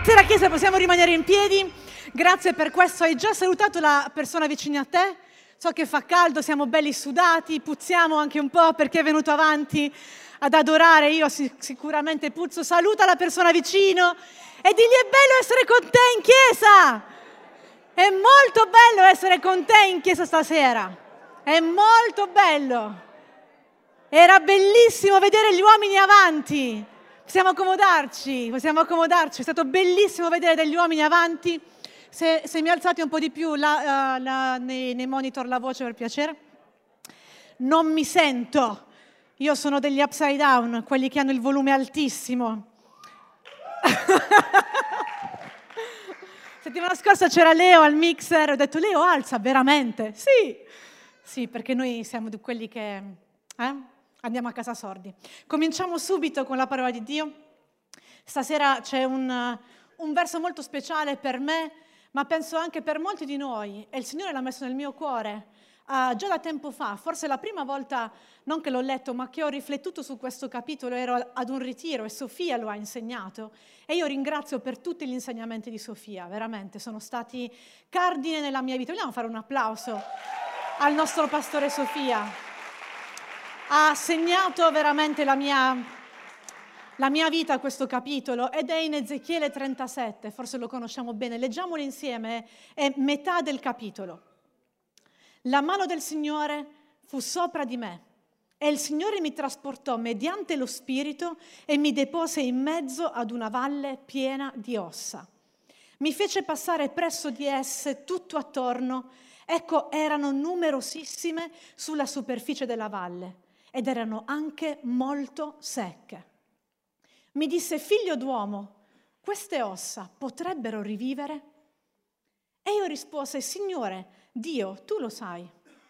Buonasera Chiesa, possiamo rimanere in piedi? Grazie per questo. Hai già salutato la persona vicino a te? So che fa caldo, siamo belli sudati, puzziamo anche un po' perché è venuto avanti ad adorare. Io sicuramente puzzo. Saluta la persona vicino e digli: è bello essere con te in chiesa! È molto bello essere con te in chiesa stasera. È molto bello. Era bellissimo vedere gli uomini avanti. Possiamo accomodarci, è stato bellissimo vedere degli uomini avanti. Se mi alzate un po' di più nei monitor la voce, per piacere. Non mi sento, io sono degli upside down, quelli che hanno il volume altissimo. Settimana scorsa c'era Leo al mixer, ho detto: Leo, alza, veramente? Sì, perché noi siamo di quelli che... andiamo a casa sordi. Cominciamo subito con la parola di Dio. Stasera c'è un verso molto speciale per me, ma penso anche per molti di noi, e il Signore l'ha messo nel mio cuore già da tempo fa. Forse la prima volta, non che l'ho letto, ma che ho riflettuto su questo capitolo, ero ad un ritiro e Sofia lo ha insegnato, e io ringrazio per tutti gli insegnamenti di Sofia, veramente, sono stati cardine nella mia vita. Vogliamo fare un applauso al nostro pastore Sofia? Ha segnato veramente la mia vita questo capitolo, ed è in Ezechiele 37, forse lo conosciamo bene, leggiamolo insieme, è metà del capitolo. La mano del Signore fu sopra di me e il Signore mi trasportò mediante lo Spirito e mi depose in mezzo ad una valle piena di ossa. Mi fece passare presso di esse tutto attorno, ecco, erano numerosissime sulla superficie della valle ed erano anche molto secche. Mi disse: figlio d'uomo, queste ossa potrebbero rivivere? E io rispose: Signore, Dio, tu lo sai.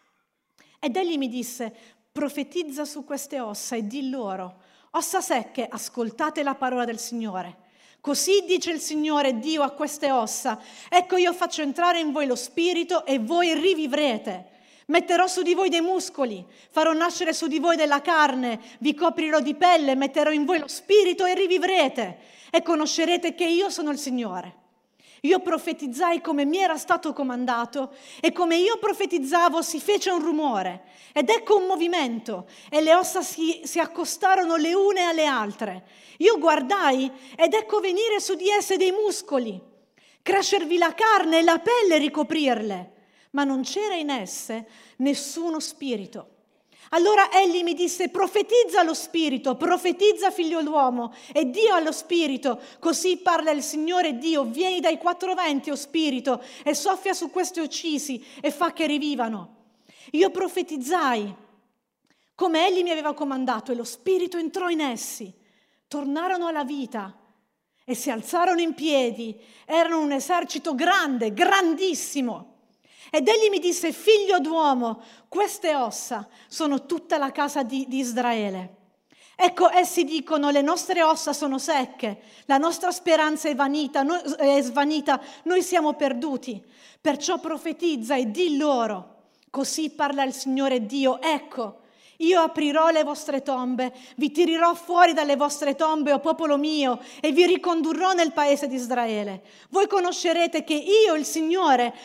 Ed egli mi disse: profetizza su queste ossa e di loro: ossa secche, ascoltate la parola del Signore. Così dice il Signore Dio a queste ossa: ecco, io faccio entrare in voi lo spirito e voi rivivrete. Metterò su di voi dei muscoli, farò nascere su di voi della carne, vi coprirò di pelle, metterò in voi lo spirito e rivivrete e conoscerete che io sono il Signore. Io profetizzai come mi era stato comandato e come io profetizzavo si fece un rumore ed ecco un movimento e le ossa si accostarono le une alle altre. Io guardai ed ecco venire su di esse dei muscoli, crescervi la carne e la pelle ricoprirle. Ma non c'era in esse nessuno spirito. Allora egli mi disse: profetizza lo spirito, profetizza figlio d'uomo, e Dio allo spirito, così parla il Signore Dio: vieni dai quattro venti, o spirito, e soffia su questi uccisi e fa che rivivano. Io profetizzai come egli mi aveva comandato e lo spirito entrò in essi, tornarono alla vita e si alzarono in piedi, erano un esercito grande, grandissimo. Ed egli mi disse: figlio d'uomo, queste ossa sono tutta la casa di Israele. Ecco, essi dicono: le nostre ossa sono secche, la nostra speranza è svanita, noi siamo perduti. Perciò profetizza e di loro: così parla il Signore Dio, ecco, io aprirò le vostre tombe, vi tirerò fuori dalle vostre tombe, o popolo mio, e vi ricondurrò nel paese di Israele. Voi conoscerete che io, il Signore,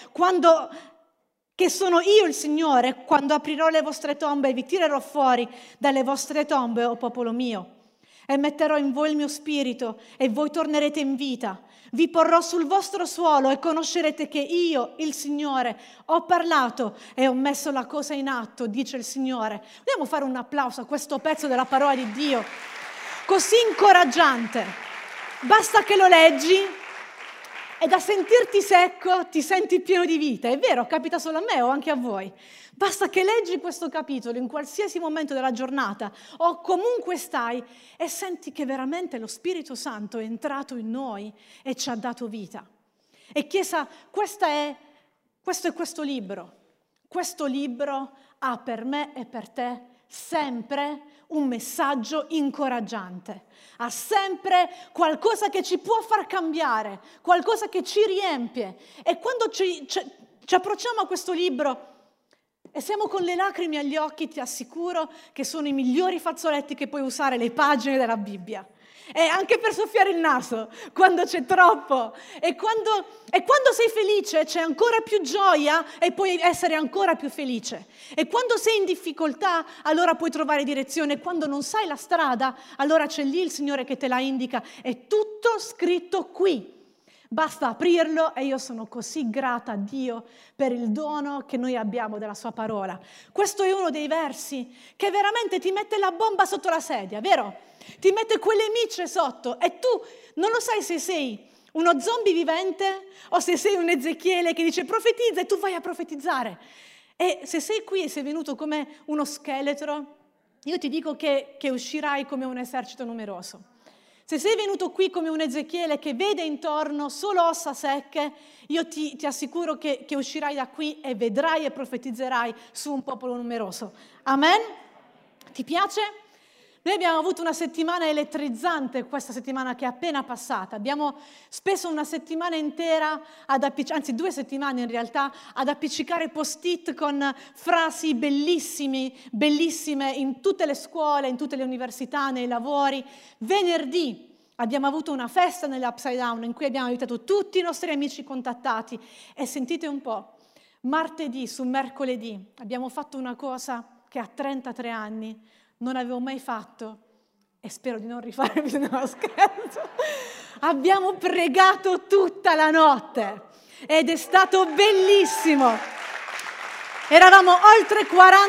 che sono io il Signore, quando aprirò le vostre tombe e vi tirerò fuori dalle vostre tombe, o popolo mio, e metterò in voi il mio spirito e voi tornerete in vita. Vi porrò sul vostro suolo e conoscerete che io, il Signore, ho parlato e ho messo la cosa in atto, dice il Signore. Vogliamo fare un applauso a questo pezzo della parola di Dio, così incoraggiante. Basta che lo leggi e da sentirti secco ti senti pieno di vita. È vero, capita solo a me o anche a voi. Basta che leggi questo capitolo in qualsiasi momento della giornata o comunque stai e senti che veramente lo Spirito Santo è entrato in noi e ci ha dato vita. E Chiesa, questo è questo libro. Questo libro ha per me e per te sempre un messaggio incoraggiante, ha sempre qualcosa che ci può far cambiare, qualcosa che ci riempie. E quando ci approcciamo a questo libro e siamo con le lacrime agli occhi, ti assicuro che sono i migliori fazzoletti che puoi usare, le pagine della Bibbia. e anche per soffiare il naso quando c'è troppo. E quando sei felice c'è ancora più gioia e puoi essere ancora più felice. E quando sei in difficoltà allora puoi trovare direzione. Quando non sai la strada allora c'è lì il Signore che te la indica. È tutto scritto qui. Basta aprirlo e io sono così grata a Dio per il dono che noi abbiamo della sua parola. Questo è uno dei versi che veramente ti mette la bomba sotto la sedia, vero? Ti mette quelle micce sotto e tu non lo sai se sei uno zombie vivente o se sei un Ezechiele che dice profetizza e tu vai a profetizzare. E se sei qui e sei venuto come uno scheletro, io ti dico che uscirai come un esercito numeroso. Se sei venuto qui come un Ezechiele che vede intorno solo ossa secche, io ti assicuro che uscirai da qui e vedrai e profetizzerai su un popolo numeroso. Amen? Ti piace? Noi abbiamo avuto una settimana elettrizzante questa settimana che è appena passata. Abbiamo speso una settimana intera, anzi 2 settimane in realtà, ad appiccicare post-it con frasi bellissime in tutte le scuole, in tutte le università, nei lavori. Venerdì abbiamo avuto una festa nell'Upside Down in cui abbiamo invitato tutti i nostri amici contattati e sentite un po', martedì su mercoledì abbiamo fatto una cosa che a 33 anni non avevo mai fatto e spero di non rifare, no, scherzo. Abbiamo pregato tutta la notte ed è stato bellissimo. Eravamo oltre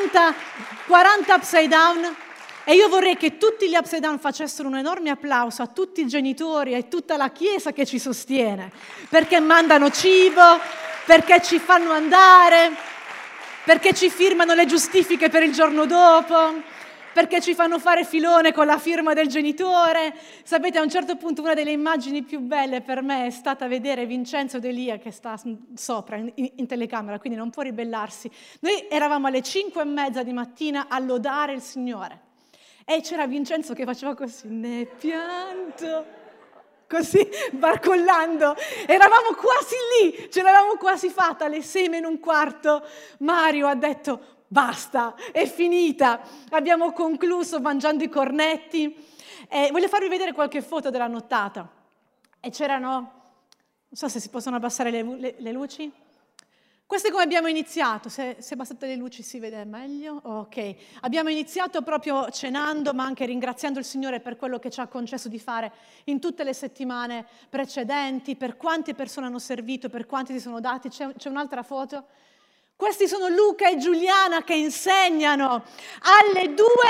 40 Upside Down e io vorrei che tutti gli Upside Down facessero un enorme applauso a tutti i genitori e a tutta la Chiesa che ci sostiene, perché mandano cibo, perché ci fanno andare, perché ci firmano le giustifiche per il giorno dopo, perché ci fanno fare filone con la firma del genitore. Sapete, a un certo punto una delle immagini più belle per me è stata vedere Vincenzo ed Elia che sta sopra in telecamera, quindi non può ribellarsi. Noi eravamo alle 5:30 di mattina a lodare il Signore e c'era Vincenzo che faceva così, ne pianto, così barcollando. Eravamo quasi lì, ce l'avevamo quasi fatta. Alle 6:15 Mario ha detto basta, è finita. Abbiamo concluso mangiando i cornetti. Voglio farvi vedere qualche foto della nottata. E c'erano, non so se si possono abbassare le luci. Questo è come abbiamo iniziato. Se abbassate le luci si vede meglio? Ok. Abbiamo iniziato proprio cenando, ma anche ringraziando il Signore per quello che ci ha concesso di fare in tutte le settimane precedenti, per quante persone hanno servito, per quanti si sono dati. C'è un'altra foto? Questi sono Luca e Giuliana che insegnano alle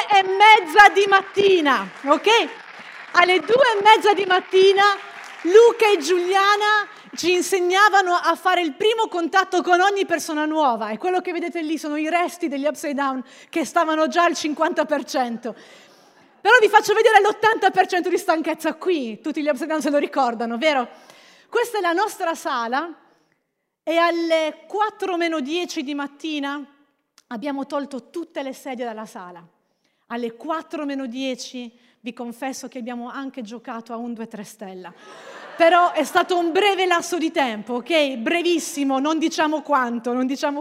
2:30 di mattina, ok? Alle 2:30 di mattina Luca e Giuliana ci insegnavano a fare il primo contatto con ogni persona nuova e quello che vedete lì sono i resti degli Upside Down che stavano già al 50%. Però vi faccio vedere l'80% di stanchezza qui, tutti gli Upside Down se lo ricordano, vero? Questa è la nostra sala. E alle 4:10 di mattina abbiamo tolto tutte le sedie dalla sala. Alle 4:10 vi confesso che abbiamo anche giocato a 1, 2, 3 stella. Però è stato un breve lasso di tempo, ok? Brevissimo, non diciamo quanto.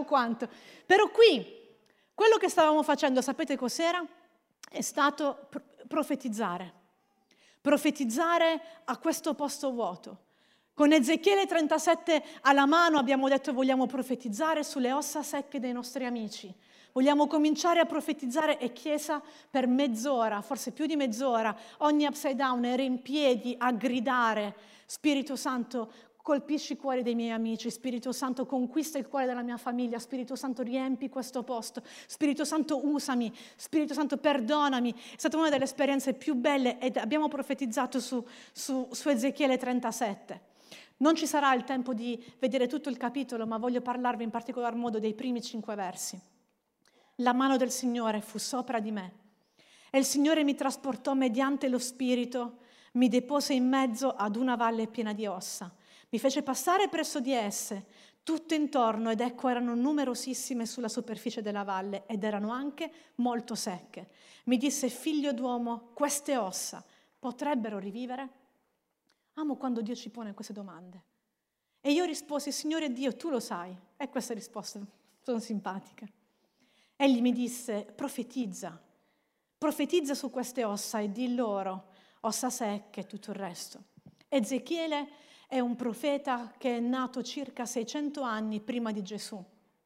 Però qui, quello che stavamo facendo, sapete cos'era? È stato profetizzare. Profetizzare a questo posto vuoto. Con Ezechiele 37 alla mano abbiamo detto vogliamo profetizzare sulle ossa secche dei nostri amici. Vogliamo cominciare a profetizzare e Chiesa per mezz'ora, forse più di mezz'ora, ogni Upside Down era in piedi a gridare Spirito Santo, colpisci i cuori dei miei amici, Spirito Santo conquista il cuore della mia famiglia, Spirito Santo riempi questo posto, Spirito Santo usami, Spirito Santo perdonami. È stata una delle esperienze più belle ed abbiamo profetizzato su Ezechiele 37. Non ci sarà il tempo di vedere tutto il capitolo, ma voglio parlarvi in particolar modo dei primi 5 versi. La mano del Signore fu sopra di me e il Signore mi trasportò mediante lo Spirito, mi depose in mezzo ad una valle piena di ossa. Mi fece passare presso di esse, tutto intorno, ed ecco erano numerosissime sulla superficie della valle ed erano anche molto secche. Mi disse, figlio d'uomo, queste ossa potrebbero rivivere? Amo quando Dio ci pone queste domande. E io risposi, Signore Dio, tu lo sai. E queste risposte sono simpatiche. Egli mi disse, profetizza su queste ossa e di loro, ossa secche e tutto il resto. Ezechiele è un profeta che è nato circa 600 anni prima di Gesù.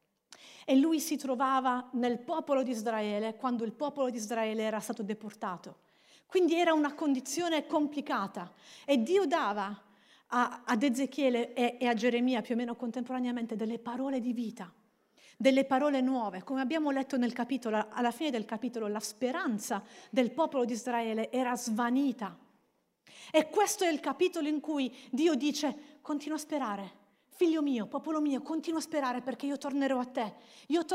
E lui si trovava nel popolo di Israele quando il popolo di Israele era stato deportato. Quindi era una condizione complicata e Dio dava ad Ezechiele e a Geremia più o meno contemporaneamente delle parole di vita, delle parole nuove. Come abbiamo letto nel capitolo, alla fine del capitolo, la speranza del popolo di Israele era svanita. E questo è il capitolo in cui Dio dice: continua a sperare. Figlio mio, popolo mio, continua a sperare perché io tornerò a te, io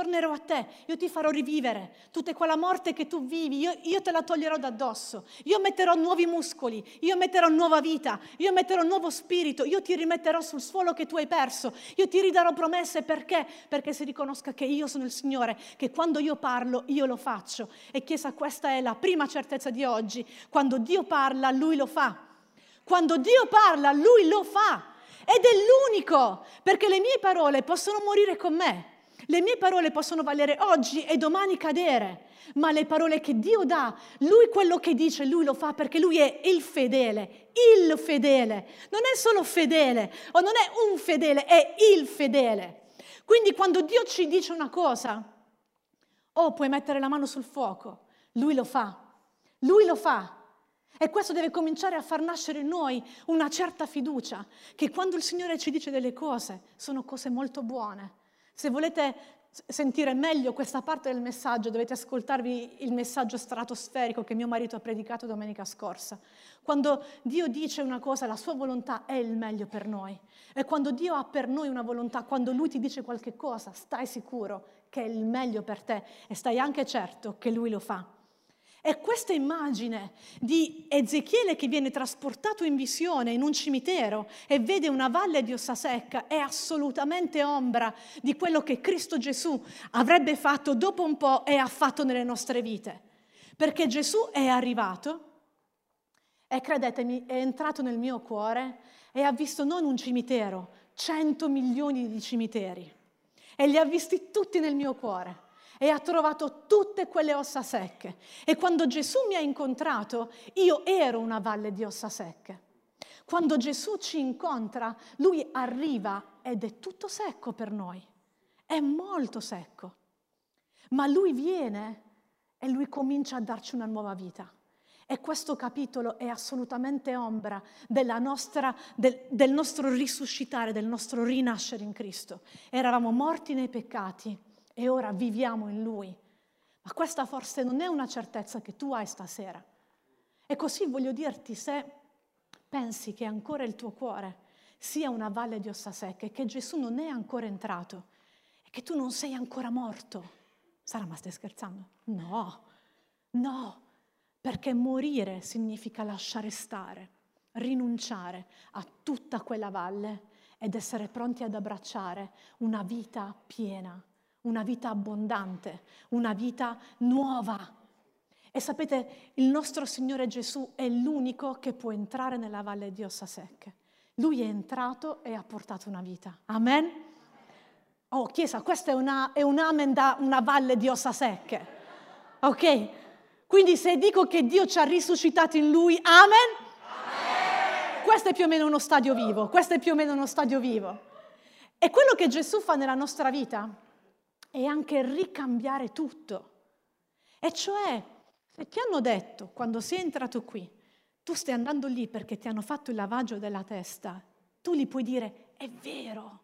ti farò rivivere, tutta quella morte che tu vivi, io te la toglierò da addosso, io metterò nuovi muscoli, io metterò nuova vita, io metterò nuovo spirito, io ti rimetterò sul suolo che tu hai perso, io ti ridarò promesse perché? Perché si riconosca che io sono il Signore, che quando io parlo io lo faccio. E Chiesa, questa è la prima certezza di oggi: quando Dio parla Lui lo fa, quando Dio parla Lui lo fa. Ed è l'unico, perché le mie parole possono morire con me, le mie parole possono valere oggi e domani cadere, ma le parole che Dio dà, Lui quello che dice, Lui lo fa perché Lui è il fedele, non è solo fedele o non è un fedele, è il fedele. Quindi quando Dio ci dice una cosa, puoi mettere la mano sul fuoco, Lui lo fa, Lui lo fa. E questo deve cominciare a far nascere in noi una certa fiducia, che quando il Signore ci dice delle cose, sono cose molto buone. Se volete sentire meglio questa parte del messaggio, dovete ascoltarvi il messaggio stratosferico che mio marito ha predicato domenica scorsa. Quando Dio dice una cosa, la sua volontà è il meglio per noi. E quando Dio ha per noi una volontà, quando Lui ti dice qualche cosa, stai sicuro che è il meglio per te e stai anche certo che Lui lo fa. E questa immagine di Ezechiele che viene trasportato in visione in un cimitero e vede una valle di ossa secca è assolutamente ombra di quello che Cristo Gesù avrebbe fatto dopo un po' e ha fatto nelle nostre vite. Perché Gesù è arrivato e, credetemi, è entrato nel mio cuore e ha visto non un cimitero, 100 milioni di cimiteri. E li ha visti tutti nel mio cuore. E ha trovato tutte quelle ossa secche. E quando Gesù mi ha incontrato, io ero una valle di ossa secche. Quando Gesù ci incontra, Lui arriva ed è tutto secco per noi. È molto secco. Ma Lui viene e Lui comincia a darci una nuova vita. E questo capitolo è assolutamente ombra del nostro risuscitare, del nostro rinascere in Cristo. Eravamo morti nei peccati e ora viviamo in Lui. Ma questa forse non è una certezza che tu hai stasera. E così voglio dirti, se pensi che ancora il tuo cuore sia una valle di ossa secche e che Gesù non è ancora entrato e che tu non sei ancora morto. Sara, ma stai scherzando? No, perché morire significa lasciare stare, rinunciare a tutta quella valle ed essere pronti ad abbracciare una vita piena, una vita abbondante, una vita nuova. E sapete, il nostro Signore Gesù è l'unico che può entrare nella valle di ossa secche. Lui è entrato e ha portato una vita. Amen? Oh, Chiesa, questa è un amen da una valle di ossa secche. Ok? Quindi se dico che Dio ci ha risuscitato in Lui, amen? Amen. Questo è più o meno uno stadio vivo. E quello che Gesù fa nella nostra vita è anche ricambiare tutto. E cioè, se ti hanno detto, quando sei entrato qui, tu stai andando lì perché ti hanno fatto il lavaggio della testa, tu gli puoi dire, è vero,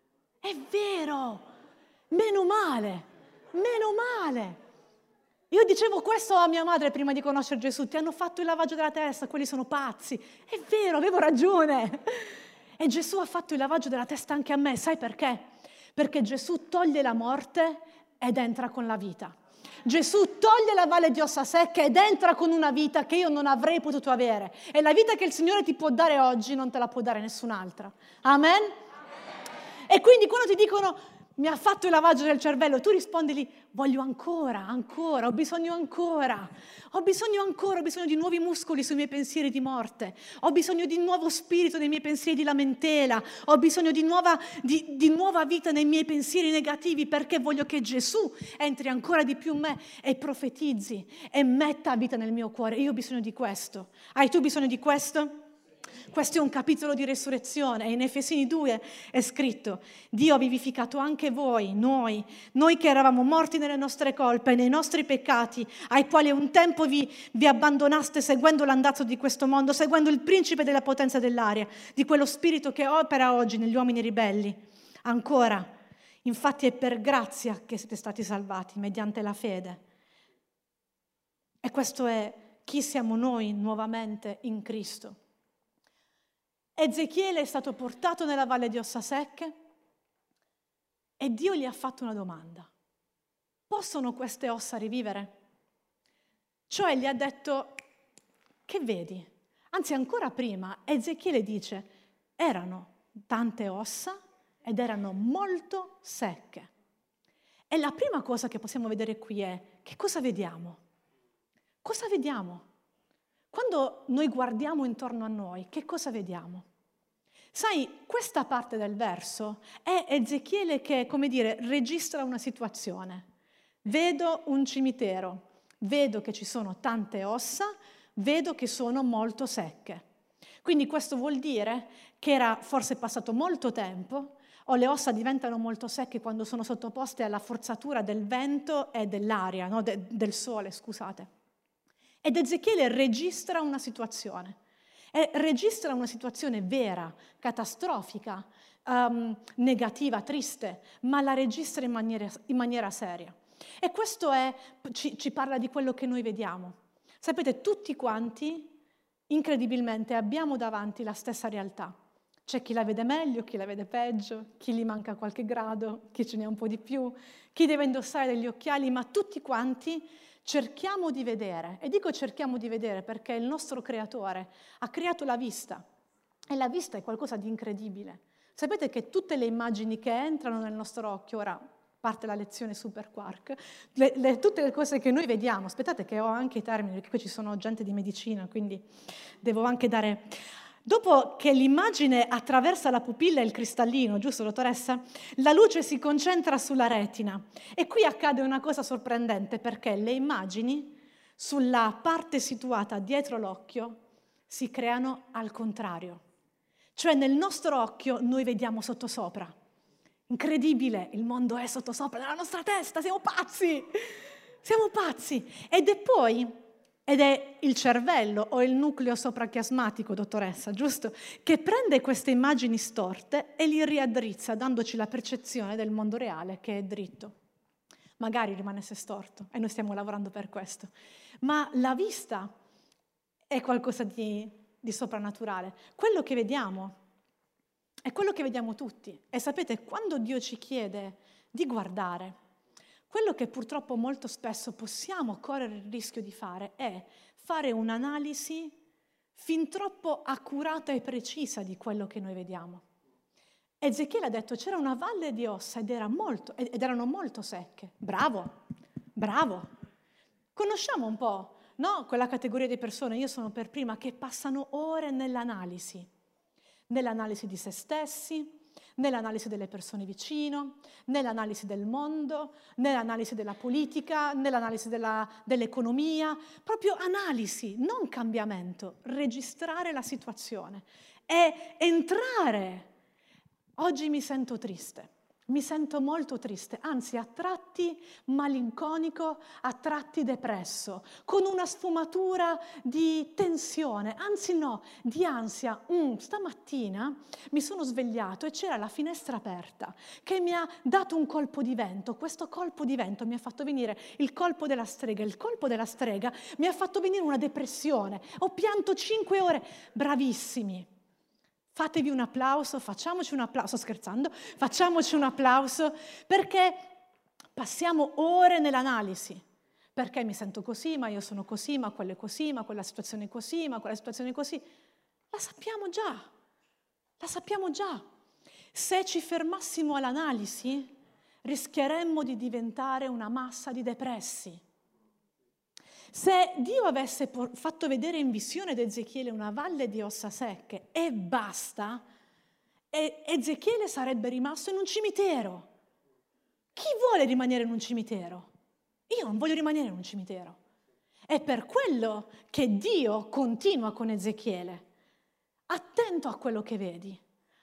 meno male. Io dicevo questo a mia madre prima di conoscere Gesù, ti hanno fatto il lavaggio della testa, quelli sono pazzi. È vero, avevo ragione. E Gesù ha fatto il lavaggio della testa anche a me, sai perché? Perché Gesù toglie la morte ed entra con la vita. Gesù toglie la valle di ossa secche ed entra con una vita che io non avrei potuto avere. E la vita che il Signore ti può dare oggi non te la può dare nessun'altra. Amen? E quindi quando ti dicono, mi ha fatto il lavaggio del cervello, tu rispondili, voglio ancora, ho bisogno ancora, ho bisogno di nuovi muscoli sui miei pensieri di morte, ho bisogno di nuovo spirito nei miei pensieri di lamentela, ho bisogno di nuova vita nei miei pensieri negativi, perché voglio che Gesù entri ancora di più in me e profetizzi e metta vita nel mio cuore. Io ho bisogno di questo. Hai tu bisogno di questo? Questo è un capitolo di resurrezione e in Efesini 2 è scritto: Dio ha vivificato anche voi, noi che eravamo morti nelle nostre colpe, nei nostri peccati, ai quali un tempo vi abbandonaste seguendo l'andazzo di questo mondo, seguendo il principe della potenza dell'aria, di quello spirito che opera oggi negli uomini ribelli. Ancora, infatti è per grazia che siete stati salvati, mediante la fede. E questo è chi siamo noi nuovamente in Cristo. Ezechiele è stato portato nella valle di ossa secche e Dio gli ha fatto una domanda. Possono queste ossa rivivere? Cioè gli ha detto, che vedi? Anzi, ancora prima, Ezechiele dice, erano tante ossa ed erano molto secche. E la prima cosa che possiamo vedere qui è, che cosa vediamo? Cosa vediamo? Quando noi guardiamo intorno a noi, che cosa vediamo? Sai, questa parte del verso è Ezechiele che, come dire, registra una situazione. Vedo un cimitero, vedo che ci sono tante ossa, vedo che sono molto secche. Quindi questo vuol dire che era forse passato molto tempo, o le ossa diventano molto secche quando sono sottoposte alla forzatura del vento e dell'aria, no? Del sole, scusate. Ed Ezechiele registra una situazione. E registra una situazione vera, catastrofica, negativa, triste, ma la registra in maniera seria. E questo ci parla di quello che noi vediamo. Sapete, tutti quanti, incredibilmente, abbiamo davanti la stessa realtà. C'è chi la vede meglio, chi la vede peggio, chi gli manca qualche grado, chi ce n'è un po' di più, chi deve indossare degli occhiali, ma tutti quanti cerchiamo di vedere, e dico cerchiamo di vedere perché il nostro creatore ha creato la vista, e la vista è qualcosa di incredibile. Sapete che tutte le immagini che entrano nel nostro occhio, ora parte la lezione super quark, tutte le cose che noi vediamo, aspettate che ho anche i termini, perché qui ci sono gente di medicina, quindi devo anche dare... Dopo che l'immagine attraversa la pupilla e il cristallino, giusto dottoressa? La luce si concentra sulla retina e qui accade una cosa sorprendente perché le immagini sulla parte situata dietro l'occhio si creano al contrario. Cioè nel nostro occhio noi vediamo sottosopra. Incredibile, il mondo è sottosopra nella nostra testa, siamo pazzi! Siamo pazzi! Ed è il cervello o il nucleo soprachiasmatico, dottoressa, giusto? Che prende queste immagini storte e li riaddrizza, dandoci la percezione del mondo reale che è dritto. Magari rimanesse storto e noi stiamo lavorando per questo. Ma la vista è qualcosa di soprannaturale. Quello che vediamo è quello che vediamo tutti. E sapete, quando Dio ci chiede di guardare, quello che purtroppo molto spesso possiamo correre il rischio di fare è fare un'analisi fin troppo accurata e precisa di quello che noi vediamo. Ezechiele ha detto c'era una valle di ossa ed erano molto secche. Bravo, bravo. Conosciamo un po', no? Quella categoria di persone, io sono per prima, che passano ore nell'analisi di se stessi, nell'analisi delle persone vicino, nell'analisi del mondo, nell'analisi della politica, nell'analisi dell'economia, proprio analisi, non cambiamento, registrare la situazione e entrare. Oggi mi sento triste. Mi sento molto triste, anzi a tratti malinconico, a tratti depresso, con una sfumatura di tensione, anzi no, di ansia. Stamattina mi sono svegliato e c'era la finestra aperta che mi ha dato un colpo di vento. Questo colpo di vento mi ha fatto venire il colpo della strega. Il colpo della strega mi ha fatto venire una depressione. Ho pianto 5 ore. Bravissimi. Fatevi un applauso, facciamoci un applauso, sto scherzando, facciamoci un applauso perché passiamo ore nell'analisi. Perché mi sento così, ma io sono così, ma quello è così, ma quella situazione è così, ma quella situazione è così. La sappiamo già. Se ci fermassimo all'analisi, rischieremmo di diventare una massa di depressi. Se Dio avesse fatto vedere in visione ad Ezechiele una valle di ossa secche e basta, Ezechiele sarebbe rimasto in un cimitero. Chi vuole rimanere in un cimitero? Io non voglio rimanere in un cimitero. È per quello che Dio continua con Ezechiele. Attento a quello che vedi.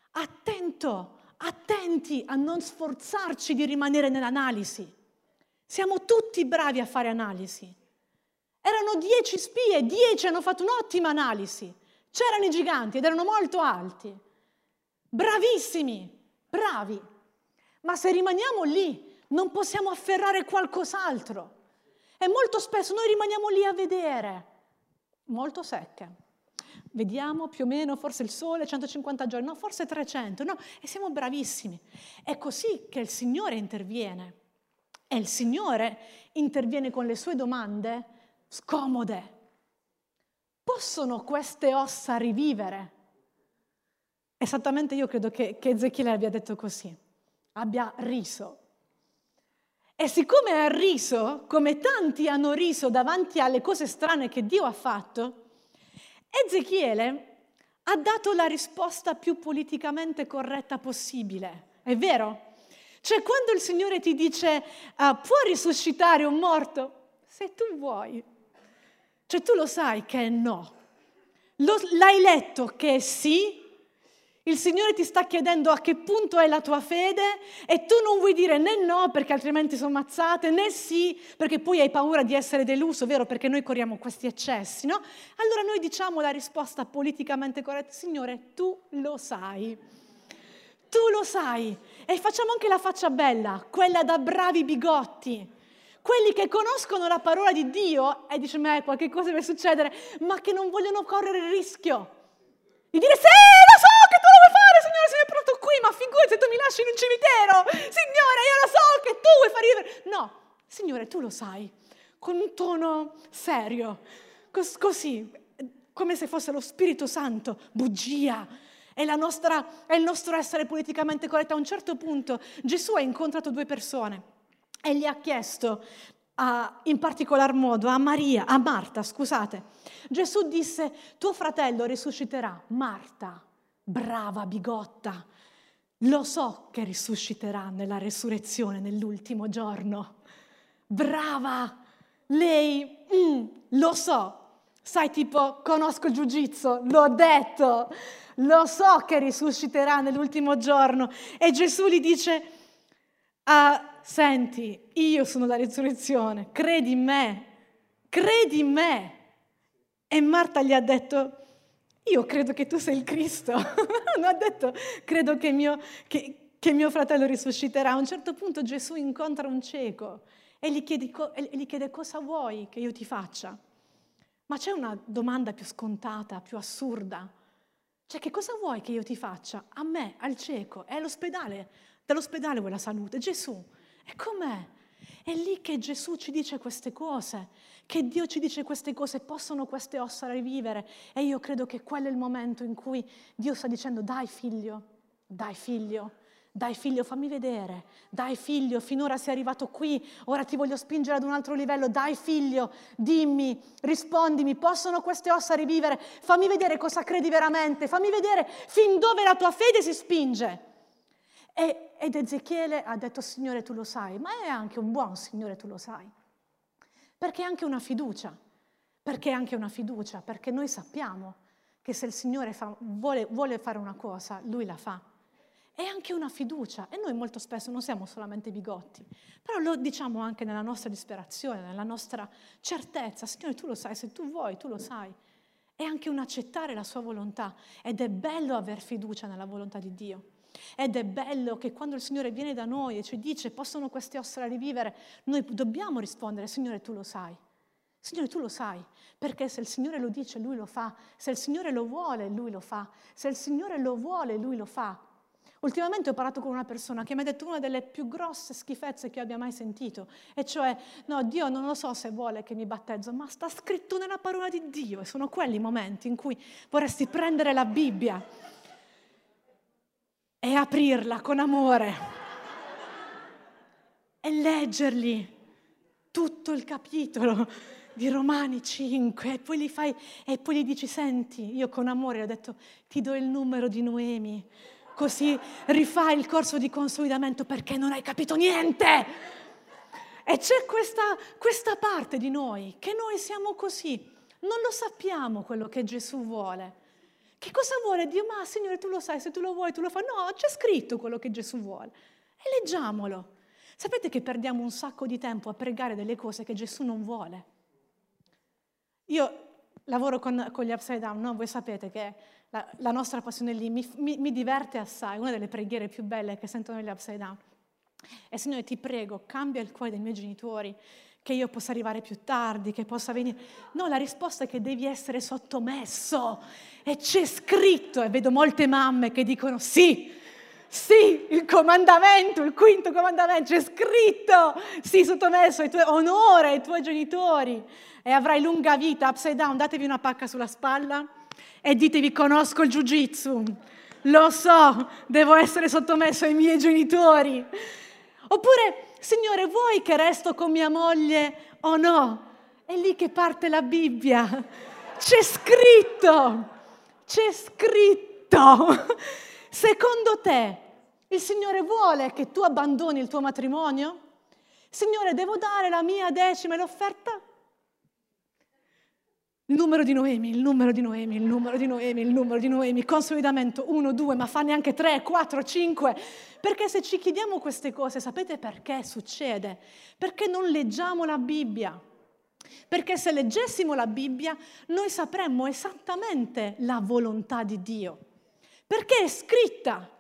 Attenti a non sforzarci di rimanere nell'analisi. Siamo tutti bravi a fare analisi. Erano 10 spie, 10 hanno fatto un'ottima analisi. C'erano i giganti ed erano molto alti. Bravissimi, bravi. Ma se rimaniamo lì, non possiamo afferrare qualcos'altro. E molto spesso noi rimaniamo lì a vedere. Molto secche. Vediamo più o meno, forse il sole, 150 giorni, no, forse 300, no, e siamo bravissimi. È così che il Signore interviene. E il Signore interviene con le sue domande scomode. Possono queste ossa rivivere? Esattamente io credo che Ezechiele abbia detto così, abbia riso. E siccome ha riso, come tanti hanno riso davanti alle cose strane che Dio ha fatto, Ezechiele ha dato la risposta più politicamente corretta possibile. È vero? Cioè quando il Signore ti dice può risuscitare un morto? Se tu vuoi. Cioè tu lo sai che è no. L'hai letto che è sì? Il Signore ti sta chiedendo a che punto è la tua fede e tu non vuoi dire né no perché altrimenti sono mazzate, né sì perché poi hai paura di essere deluso, vero? Perché noi corriamo questi eccessi, no? Allora noi diciamo la risposta politicamente corretta: Signore, tu lo sai. Tu lo sai. E facciamo anche la faccia bella, quella da bravi bigotti. Quelli che conoscono la parola di Dio e dicono, qualche cosa deve succedere, ma che non vogliono correre il rischio di dire, sì, lo so che tu lo vuoi fare, Signore, sei pronto qui, ma figurati se tu mi lasci in un cimitero, Signore, io lo so che tu vuoi far vivere. No, Signore, tu lo sai, con un tono serio, così, come se fosse lo Spirito Santo, bugia. È il nostro essere politicamente corretto. A un certo punto Gesù ha incontrato 2 persone e gli ha chiesto, in particolar modo a Marta, Gesù disse, tuo fratello risusciterà. Marta, brava bigotta, lo so che risusciterà nella resurrezione, nell'ultimo giorno. Brava, lei, lo so. Sai, tipo, conosco il Jiu-Jitsu, l'ho detto, lo so che risusciterà nell'ultimo giorno. E Gesù gli dice, senti, io sono la risurrezione, credi in me. E Marta gli ha detto, io credo che tu sei il Cristo. Non ha detto, credo che mio fratello risusciterà. A un certo punto Gesù incontra un cieco e gli chiede cosa vuoi che io ti faccia? Ma c'è una domanda più scontata, più assurda. Cioè, che cosa vuoi che io ti faccia? A me, al cieco, è all'ospedale. Dall'ospedale vuoi la salute. Gesù, e com'è? È lì che Gesù ci dice queste cose, che Dio ci dice queste cose, possono queste ossa rivivere. E io credo che quello è il momento in cui Dio sta dicendo, dai figlio, fammi vedere, dai figlio, finora sei arrivato qui, ora ti voglio spingere ad un altro livello, dai figlio, dimmi, rispondimi, possono queste ossa rivivere? Fammi vedere cosa credi veramente, fammi vedere fin dove la tua fede si spinge. Ed Ezechiele ha detto, Signore tu lo sai, ma è anche un buon Signore tu lo sai, perché è anche una fiducia, perché noi sappiamo che se il Signore vuole fare una cosa, Lui la fa. È anche una fiducia e noi molto spesso non siamo solamente bigotti, però lo diciamo anche nella nostra disperazione, nella nostra certezza. Signore, tu lo sai, se tu vuoi, tu lo sai. È anche un accettare la sua volontà ed è bello aver fiducia nella volontà di Dio. Ed è bello che quando il Signore viene da noi e ci dice possono queste ossa rivivere, noi dobbiamo rispondere, Signore, tu lo sai. Signore, tu lo sai, perché se il Signore lo dice, Lui lo fa. Se il Signore lo vuole, Lui lo fa. Se il Signore lo vuole, Lui lo fa. Ultimamente ho parlato con una persona che mi ha detto una delle più grosse schifezze che abbia mai sentito, e cioè, no, Dio non lo so se vuole che mi battezzo, ma sta scritto nella parola di Dio, e sono quelli momenti in cui vorresti prendere la Bibbia e aprirla con amore e leggerli, tutto il capitolo di Romani 5, e poi gli dici, senti, io con amore ho detto, ti do il numero di Noemi, così rifai il corso di consolidamento perché non hai capito niente. E c'è questa parte di noi, che noi siamo così, non lo sappiamo quello che Gesù vuole. Che cosa vuole Dio? Ma Signore, tu lo sai, se tu lo vuoi, tu lo fai. No, c'è scritto quello che Gesù vuole. E leggiamolo. Sapete che perdiamo un sacco di tempo a pregare delle cose che Gesù non vuole? Io lavoro con gli Upside Down, no? Voi sapete che la nostra passione lì mi diverte assai, una delle preghiere più belle che sento negli Upside Down. E Signore, ti prego, cambia il cuore dei miei genitori, che io possa arrivare più tardi, che possa venire. No, la risposta è che devi essere sottomesso. E c'è scritto, e vedo molte mamme che dicono sì, il comandamento, il quinto comandamento, c'è scritto, sì, sottomesso ai tuoi onore ai tuoi genitori e avrai lunga vita. Upside Down, datevi una pacca sulla spalla e ditevi, conosco il Jiu-Jitsu, lo so, devo essere sottomesso ai miei genitori. Oppure, Signore, vuoi che resto con mia moglie o no? È lì che parte la Bibbia. C'è scritto. Secondo te, il Signore vuole che tu abbandoni il tuo matrimonio? Signore, devo dare la mia decima e l'offerta? Il numero di Noemi, consolidamento 1, 2, ma fanne anche 3, 4, 5. Perché se ci chiediamo queste cose, sapete perché succede? Perché non leggiamo la Bibbia. Perché se leggessimo la Bibbia, noi sapremmo esattamente la volontà di Dio. Perché è scritta.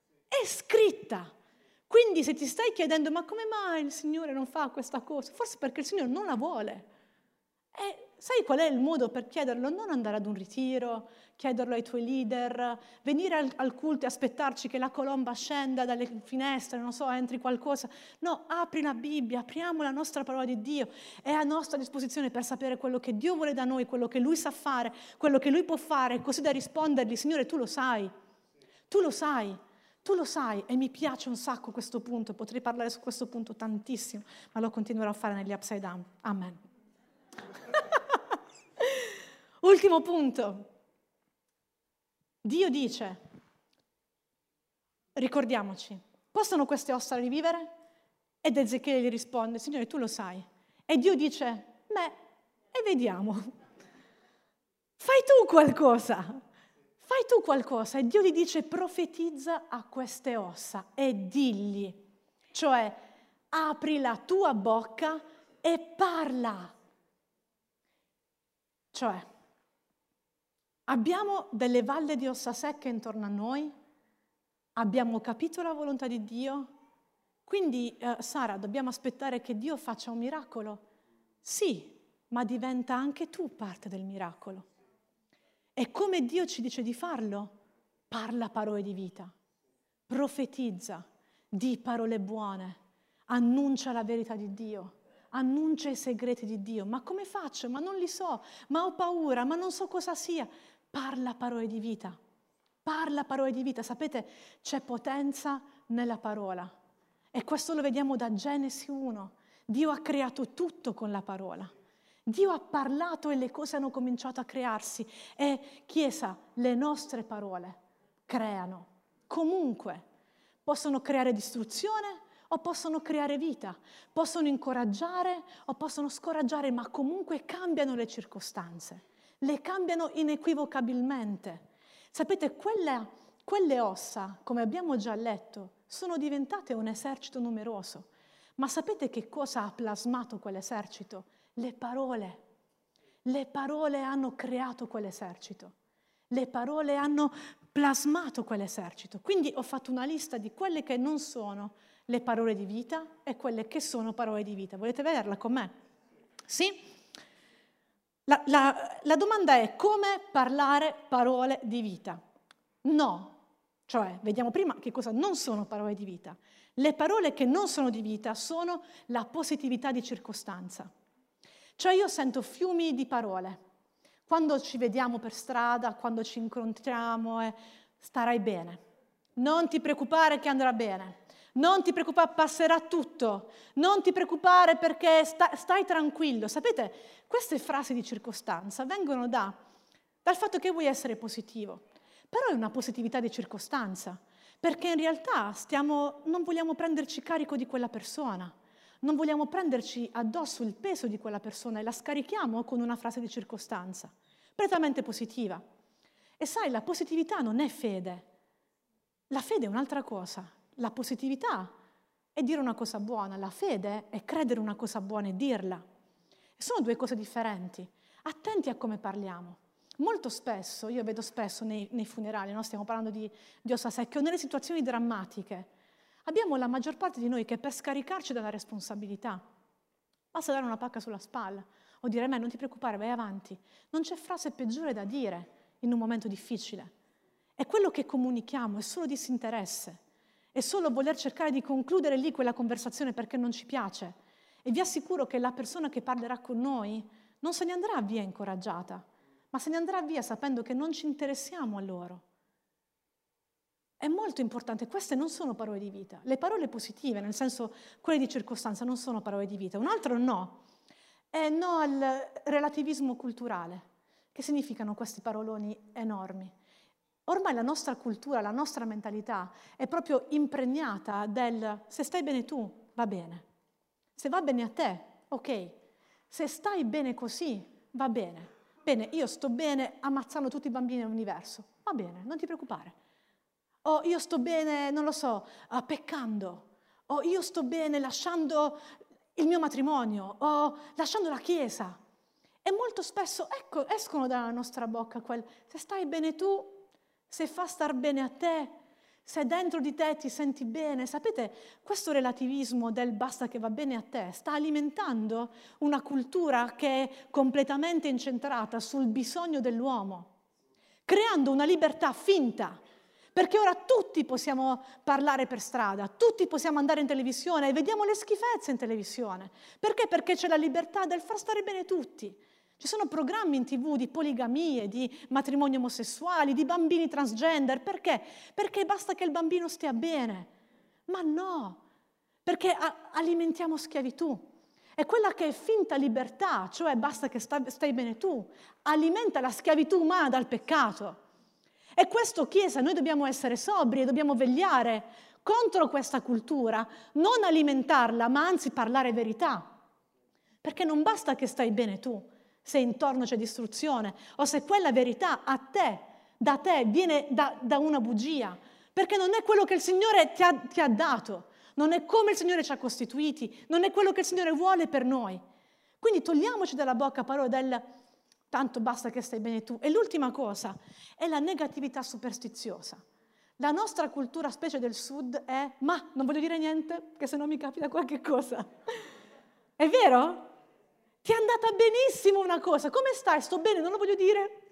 Quindi se ti stai chiedendo, ma come mai il Signore non fa questa cosa? Forse perché il Signore non la vuole. E sai qual è il modo per chiederlo? Non andare ad un ritiro, chiederlo ai tuoi leader, venire al culto e aspettarci che la colomba scenda dalle finestre, non so, entri qualcosa. No, apri la Bibbia, apriamo la nostra parola di Dio. È a nostra disposizione per sapere quello che Dio vuole da noi, quello che Lui sa fare, quello che Lui può fare, così da rispondergli, Signore, tu lo sai, e mi piace un sacco questo punto, potrei parlare su questo punto tantissimo, ma lo continuerò a fare negli Upside Down. Amen. Ultimo punto. Dio dice, ricordiamoci, possono queste ossa rivivere? Ed Ezechiele gli risponde, Signore, tu lo sai. E Dio dice, e vediamo. Fai tu qualcosa. E Dio gli dice, profetizza a queste ossa e digli, cioè apri la tua bocca e parla. Cioè, abbiamo delle valle di ossa secche intorno a noi, abbiamo capito la volontà di Dio, quindi Sara, dobbiamo aspettare che Dio faccia un miracolo? Sì, ma diventa anche tu parte del miracolo. E come Dio ci dice di farlo? Parla parole di vita, profetizza, di parole buone, annuncia la verità di Dio. Annuncia i segreti di Dio. Ma come faccio? Ma non li so, ma ho paura, ma non so cosa sia. Parla parole di vita. Sapete, c'è potenza nella parola. E questo lo vediamo da Genesi 1. Dio ha creato tutto con la parola. Dio ha parlato e le cose hanno cominciato a crearsi. E Chiesa, le nostre parole creano. Comunque, possono creare distruzione o possono creare vita, possono incoraggiare o possono scoraggiare, ma comunque cambiano le circostanze, le cambiano inequivocabilmente. Sapete, quelle ossa, come abbiamo già letto, sono diventate un esercito numeroso, ma sapete che cosa ha plasmato quell'esercito? Le parole. Le parole hanno creato quell'esercito, le parole hanno plasmato quell'esercito. Quindi ho fatto una lista di quelle che non sono le parole di vita e quelle che sono parole di vita. Volete vederla con me? Sì? La domanda è come parlare parole di vita? No. Cioè, vediamo prima che cosa non sono parole di vita. Le parole che non sono di vita sono la positività di circostanza. Cioè io sento fiumi di parole. Quando ci vediamo per strada, quando ci incontriamo, starai bene. Non ti preoccupare che andrà bene. Non ti preoccupare, passerà tutto. Non ti preoccupare perché stai tranquillo. Sapete, queste frasi di circostanza vengono dal fatto che vuoi essere positivo. Però è una positività di circostanza, perché in realtà non vogliamo prenderci carico di quella persona, non vogliamo prenderci addosso il peso di quella persona e la scarichiamo con una frase di circostanza, prettamente positiva. E sai, la positività non è fede, la fede è un'altra cosa. La positività è dire una cosa buona, la fede è credere una cosa buona e dirla. E sono due cose differenti. Attenti a come parliamo. Molto spesso, io vedo spesso nei funerali, no? Stiamo parlando di ossa secche, o nelle situazioni drammatiche, abbiamo la maggior parte di noi che per scaricarci dalla responsabilità basta dare una pacca sulla spalla o dire: non ti preoccupare, vai avanti. Non c'è frase peggiore da dire in un momento difficile. E quello che comunichiamo è solo disinteresse, è solo voler cercare di concludere lì quella conversazione perché non ci piace. E vi assicuro che la persona che parlerà con noi non se ne andrà via incoraggiata, ma se ne andrà via sapendo che non ci interessiamo a loro. È molto importante, queste non sono parole di vita. Le parole positive, nel senso quelle di circostanza, non sono parole di vita. Un altro no, è no al relativismo culturale. Che significano questi paroloni enormi? Ormai la nostra cultura, la nostra mentalità è proprio impregnata del se stai bene tu, va bene. Se va bene a te, ok. Se stai bene così, va bene. Bene, io sto bene ammazzando tutti i bambini nell'universo. Va bene, non ti preoccupare. O io sto bene, non lo so, peccando. O io sto bene lasciando il mio matrimonio. O lasciando la chiesa. E molto spesso, ecco, escono dalla nostra bocca se stai bene tu, se fa star bene a te, se dentro di te ti senti bene. Sapete, questo relativismo del basta che va bene a te sta alimentando una cultura che è completamente incentrata sul bisogno dell'uomo, creando una libertà finta, perché ora tutti possiamo parlare per strada, tutti possiamo andare in televisione e vediamo le schifezze in televisione. Perché? Perché c'è la libertà del far stare bene tutti. Ci sono programmi in TV di poligamie, di matrimoni omosessuali, di bambini transgender. Perché? Perché basta che il bambino stia bene. Ma no, perché alimentiamo schiavitù. E quella che è finta libertà, cioè basta che stai bene tu, alimenta la schiavitù umana dal peccato. E questo, Chiesa, noi dobbiamo essere sobri e dobbiamo vegliare contro questa cultura, non alimentarla, ma anzi parlare verità. Perché non basta che stai bene tu, se intorno c'è distruzione, o se quella verità da te viene da una bugia, perché non è quello che il Signore ti ha dato, non è come il Signore ci ha costituiti, non è quello che il Signore vuole per noi. Quindi togliamoci dalla bocca parole del tanto basta che stai bene tu. E l'ultima cosa è la negatività superstiziosa. La nostra cultura, specie del Sud, è ma non voglio dire niente, che se no mi capita qualche cosa. È vero? Ti è andata benissimo una cosa. Come stai? Sto bene, non lo voglio dire.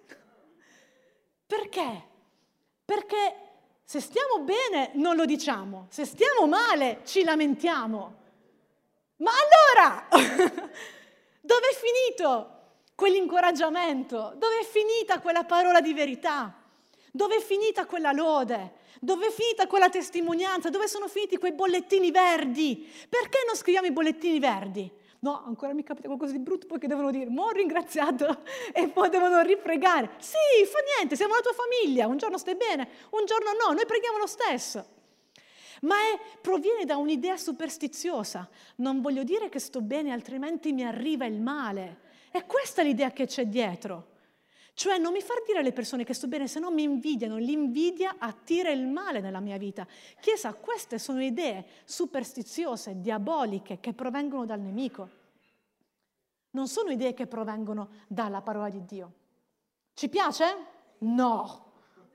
Perché? Perché se stiamo bene non lo diciamo, se stiamo male ci lamentiamo. Ma allora, dove è finito quell'incoraggiamento? Dove è finita quella parola di verità? Dove è finita quella lode? Dove è finita quella testimonianza? Dove sono finiti quei bollettini verdi? Perché non scriviamo i bollettini verdi? No, ancora mi capita qualcosa di brutto, poi che devono dire, mo' ho ringraziato, e poi devono ripregare. Sì, fa niente, siamo la tua famiglia, un giorno stai bene, un giorno no, noi preghiamo lo stesso. Ma proviene da un'idea superstiziosa. Non voglio dire che sto bene, altrimenti mi arriva il male. E questa è l'idea che c'è dietro. Cioè non mi far dire alle persone che sto bene, se no mi invidiano. L'invidia attira il male nella mia vita. Chiesa, queste sono idee superstiziose, diaboliche, che provengono dal nemico. Non sono idee che provengono dalla parola di Dio. Ci piace? No.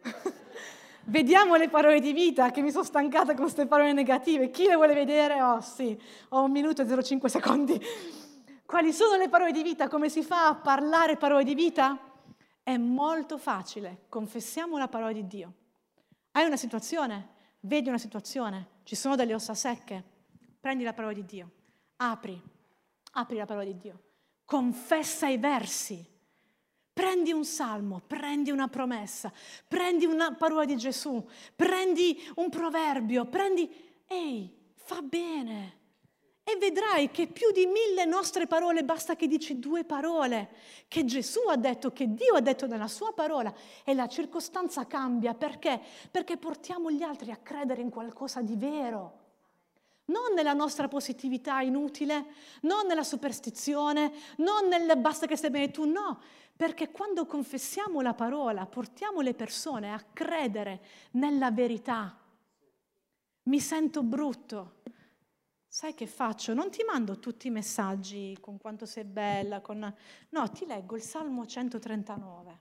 Vediamo le parole di vita, che mi sono stancata con queste parole negative. Chi le vuole vedere? Oh sì, ho 1 minuto e 05 secondi. Quali sono le parole di vita? Come si fa a parlare parole di vita? È molto facile, confessiamo la parola di Dio. Hai una situazione? Vedi una situazione? Ci sono delle ossa secche? Prendi la parola di Dio, apri la parola di Dio, confessa i versi, prendi un salmo, prendi una promessa, prendi una parola di Gesù, prendi un proverbio, Ehi, fa bene. E vedrai che più di 1000 nostre parole, basta che dici 2 parole, che Gesù ha detto, che Dio ha detto nella sua parola, e la circostanza cambia. Perché? Perché portiamo gli altri a credere in qualcosa di vero. Non nella nostra positività inutile, non nella superstizione, non nel basta che stai bene tu, no. Perché quando confessiamo la parola, portiamo le persone a credere nella verità. Mi sento brutto. Sai che faccio? Non ti mando tutti i messaggi con quanto sei bella, no, ti leggo il Salmo 139.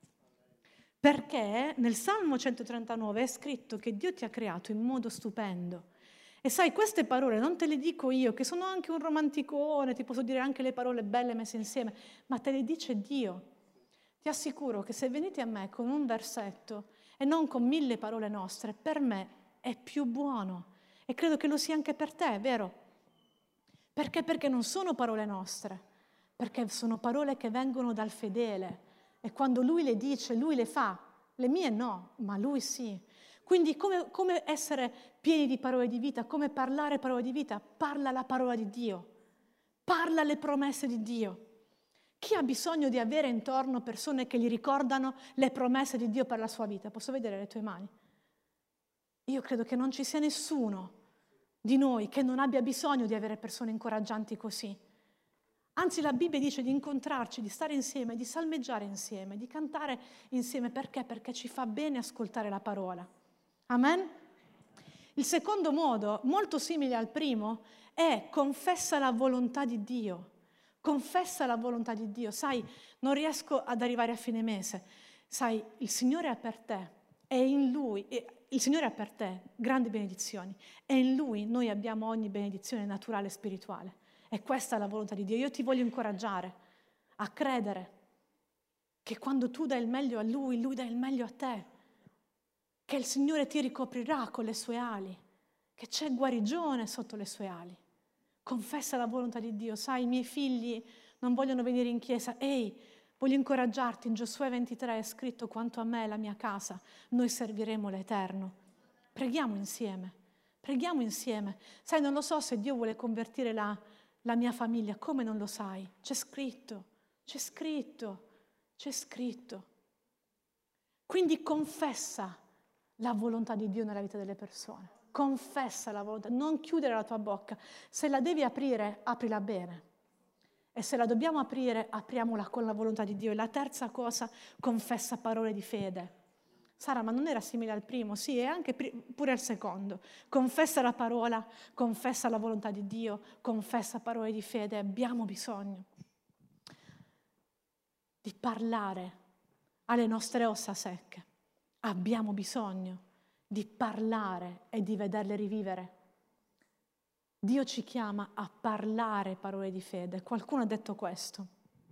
Perché nel Salmo 139 è scritto che Dio ti ha creato in modo stupendo. E sai, queste parole non te le dico io, che sono anche un romanticone, ti posso dire anche le parole belle messe insieme, ma te le dice Dio. Ti assicuro che se venite a me con un versetto e non con 1000 parole nostre, per me è più buono. E credo che lo sia anche per te, vero? Perché? Perché non sono parole nostre, perché sono parole che vengono dal fedele. E quando Lui le dice, Lui le fa. Le mie no, ma Lui sì. Quindi come essere pieni di parole di vita, come parlare parole di vita? Parla la parola di Dio, parla le promesse di Dio. Chi ha bisogno di avere intorno persone che gli ricordano le promesse di Dio per la sua vita? Posso vedere le tue mani? Io credo che non ci sia nessuno di noi che non abbia bisogno di avere persone incoraggianti così. Anzi, la Bibbia dice di incontrarci, di stare insieme, di salmeggiare insieme, di cantare insieme. Perché? Perché ci fa bene ascoltare la parola. Amen? Il secondo modo, molto simile al primo, è confessa la volontà di Dio. Confessa la volontà di Dio. Sai, non riesco ad arrivare a fine mese. Sai, il Signore è per te e in Lui, il Signore è per te, grandi benedizioni. E in Lui noi abbiamo ogni benedizione naturale e spirituale. E questa è la volontà di Dio. Io ti voglio incoraggiare a credere che quando tu dai il meglio a Lui, Lui dà il meglio a te. Che il Signore ti ricoprirà con le sue ali, che c'è guarigione sotto le sue ali. Confessa la volontà di Dio. Sai, i miei figli non vogliono venire in chiesa. Ehi, voglio incoraggiarti. In Giosuè 23 è scritto: quanto a me e la mia casa, noi serviremo l'Eterno. Preghiamo insieme. Preghiamo insieme. Sai, non lo so se Dio vuole convertire la mia famiglia. Come non lo sai? C'è scritto. C'è scritto. C'è scritto. Quindi confessa la volontà di Dio nella vita delle persone. Confessa la volontà, non chiudere la tua bocca. Se la devi aprire, aprila bene. E se la dobbiamo aprire, apriamola con la volontà di Dio. E la terza cosa, confessa parole di fede. Sara, ma non era simile al primo? Sì, e anche pure al secondo. Confessa la parola, confessa la volontà di Dio, confessa parole di fede. Abbiamo bisogno di parlare alle nostre ossa secche. Abbiamo bisogno di parlare e di vederle rivivere. Dio ci chiama a parlare parole di fede. Qualcuno ha detto questo.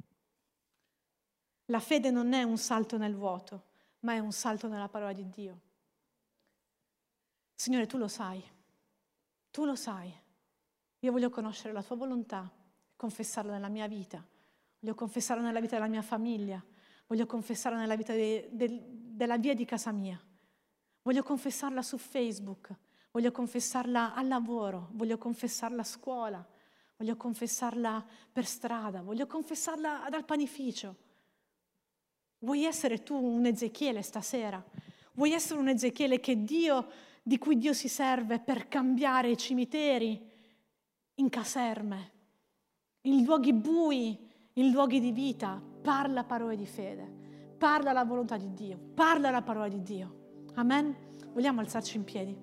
La fede non è un salto nel vuoto, ma è un salto nella parola di Dio. Signore, tu lo sai. Tu lo sai. Io voglio conoscere la tua volontà, confessarla nella mia vita. Voglio confessarla nella vita della mia famiglia. Voglio confessarla nella vita della via di casa mia. Voglio confessarla su Facebook. Voglio confessarla al lavoro. Voglio confessarla a scuola. Voglio confessarla per strada. Voglio confessarla dal panificio. Vuoi essere tu un Ezechiele stasera? Vuoi essere un Ezechiele di cui Dio si serve per cambiare i cimiteri in caserme, in luoghi bui, in luoghi di vita? Parla parole di fede, parla la volontà di Dio, parla la parola di Dio. Amen? Vogliamo alzarci in piedi?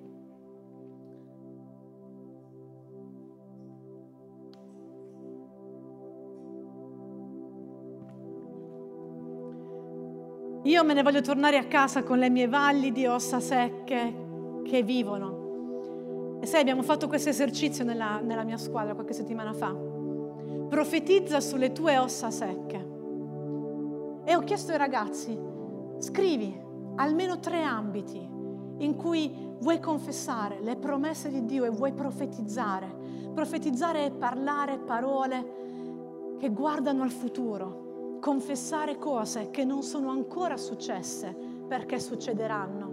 Io me ne voglio tornare a casa con le mie valli di ossa secche che vivono. E sai, abbiamo fatto questo esercizio nella mia squadra qualche settimana fa. Profetizza sulle tue ossa secche. E ho chiesto ai ragazzi, scrivi almeno 3 ambiti in cui vuoi confessare le promesse di Dio e vuoi profetizzare. Profetizzare è parlare parole che guardano al futuro, confessare cose che non sono ancora successe perché succederanno.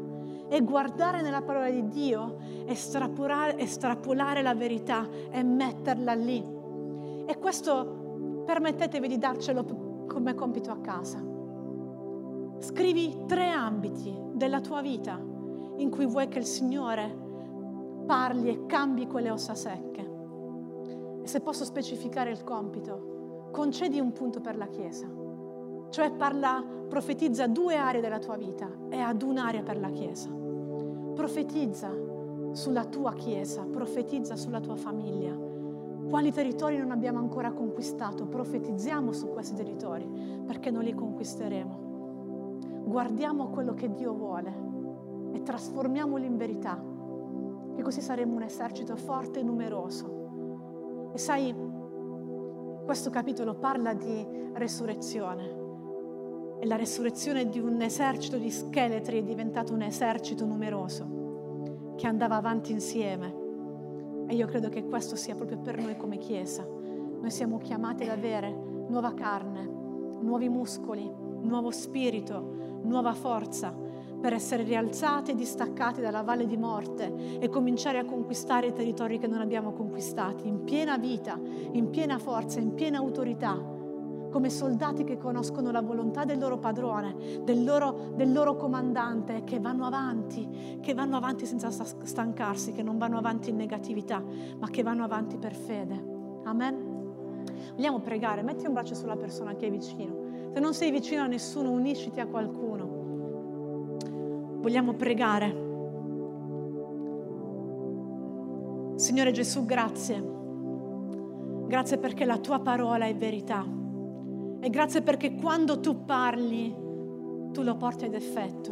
e guardare nella parola di Dio, estrapolare la verità e metterla lì. E questo permettetevi di darcelo come compito a casa. Scrivi 3 ambiti della tua vita in cui vuoi che il Signore parli e cambi quelle ossa secche. E se posso specificare il compito, concedi un punto per la Chiesa. Cioè profetizza 2 aree della tua vita e ad un'area per la Chiesa. Profetizza sulla tua Chiesa, profetizza sulla tua famiglia. Quali territori non abbiamo ancora conquistato? Profetizziamo su questi territori, perché noi li conquisteremo. Guardiamo quello che Dio vuole e trasformiamoli in verità, e così saremo un esercito forte e numeroso. E sai, questo capitolo parla di resurrezione. E la resurrezione di un esercito di scheletri è diventato un esercito numeroso che andava avanti insieme. E io credo che questo sia proprio per noi come Chiesa. Noi siamo chiamati ad avere nuova carne, nuovi muscoli, nuovo spirito, nuova forza, per essere rialzati e distaccati dalla valle di morte e cominciare a conquistare i territori che non abbiamo conquistati, in piena vita, in piena forza, in piena autorità, come soldati che conoscono la volontà del loro padrone, del loro comandante, che vanno avanti senza stancarsi, che non vanno avanti in negatività, ma che vanno avanti per fede. Amen? Vogliamo pregare, metti un braccio sulla persona che è vicino. Se non sei vicino a nessuno, unisciti a qualcuno. Vogliamo pregare. Signore Gesù, grazie. Grazie perché la tua parola è verità. E grazie perché quando tu parli, tu lo porti ad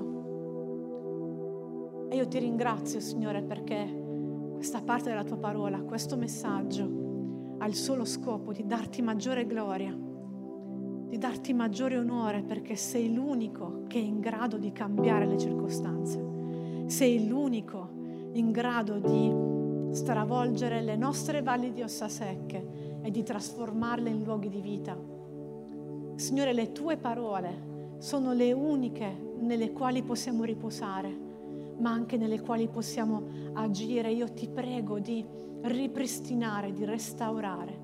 effetto. E io ti ringrazio, Signore, perché questa parte della tua parola, questo messaggio, ha il solo scopo di darti maggiore gloria, di darti maggiore onore, perché sei l'unico che è in grado di cambiare le circostanze. Sei l'unico in grado di stravolgere le nostre valli di ossa secche e di trasformarle in luoghi di vita. Signore, le tue parole sono le uniche nelle quali possiamo riposare, ma anche nelle quali possiamo agire. Io ti prego di ripristinare, di restaurare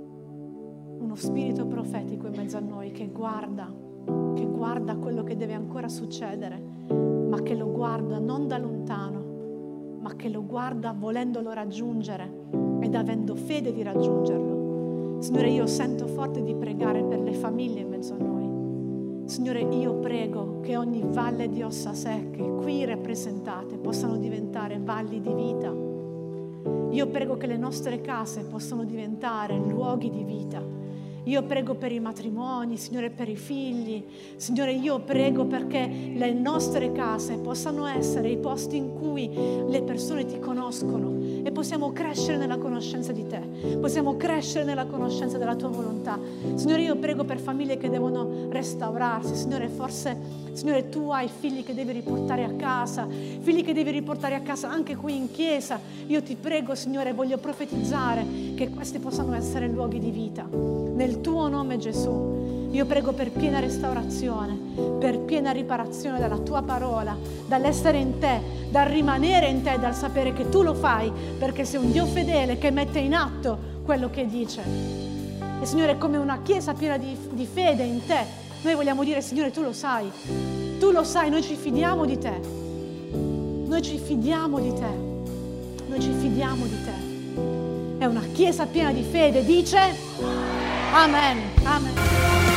uno spirito profetico in mezzo a noi che guarda quello che deve ancora succedere, ma che lo guarda non da lontano, ma che lo guarda volendolo raggiungere ed avendo fede di raggiungerlo. Signore, io sento forte di pregare per le famiglie in mezzo a noi. Signore, io prego che ogni valle di ossa secche qui rappresentate possano diventare valli di vita. Io prego che le nostre case possano diventare luoghi di vita. Io prego per i matrimoni, Signore, per i figli. Signore, io prego perché le nostre case possano essere i posti in cui le persone ti conoscono e possiamo crescere nella conoscenza di te, possiamo crescere nella conoscenza della tua volontà. Signore, io prego per famiglie che devono restaurarsi. Signore, forse, Signore, tu hai figli che devi riportare a casa, figli che devi riportare a casa anche qui in chiesa. Io ti prego, Signore, voglio profetizzare che questi possano essere luoghi di vita. Nel tuo nome, Gesù, io prego per piena restaurazione, per piena riparazione dalla tua parola, dall'essere in te, dal rimanere in te, dal sapere che tu lo fai, perché sei un Dio fedele che mette in atto quello che dice. E Signore, come una chiesa piena di fede in te, noi vogliamo dire: Signore, tu lo sai, noi ci fidiamo di te, noi ci fidiamo di te, noi ci fidiamo di te. È una chiesa piena di fede, dice Amen, amen.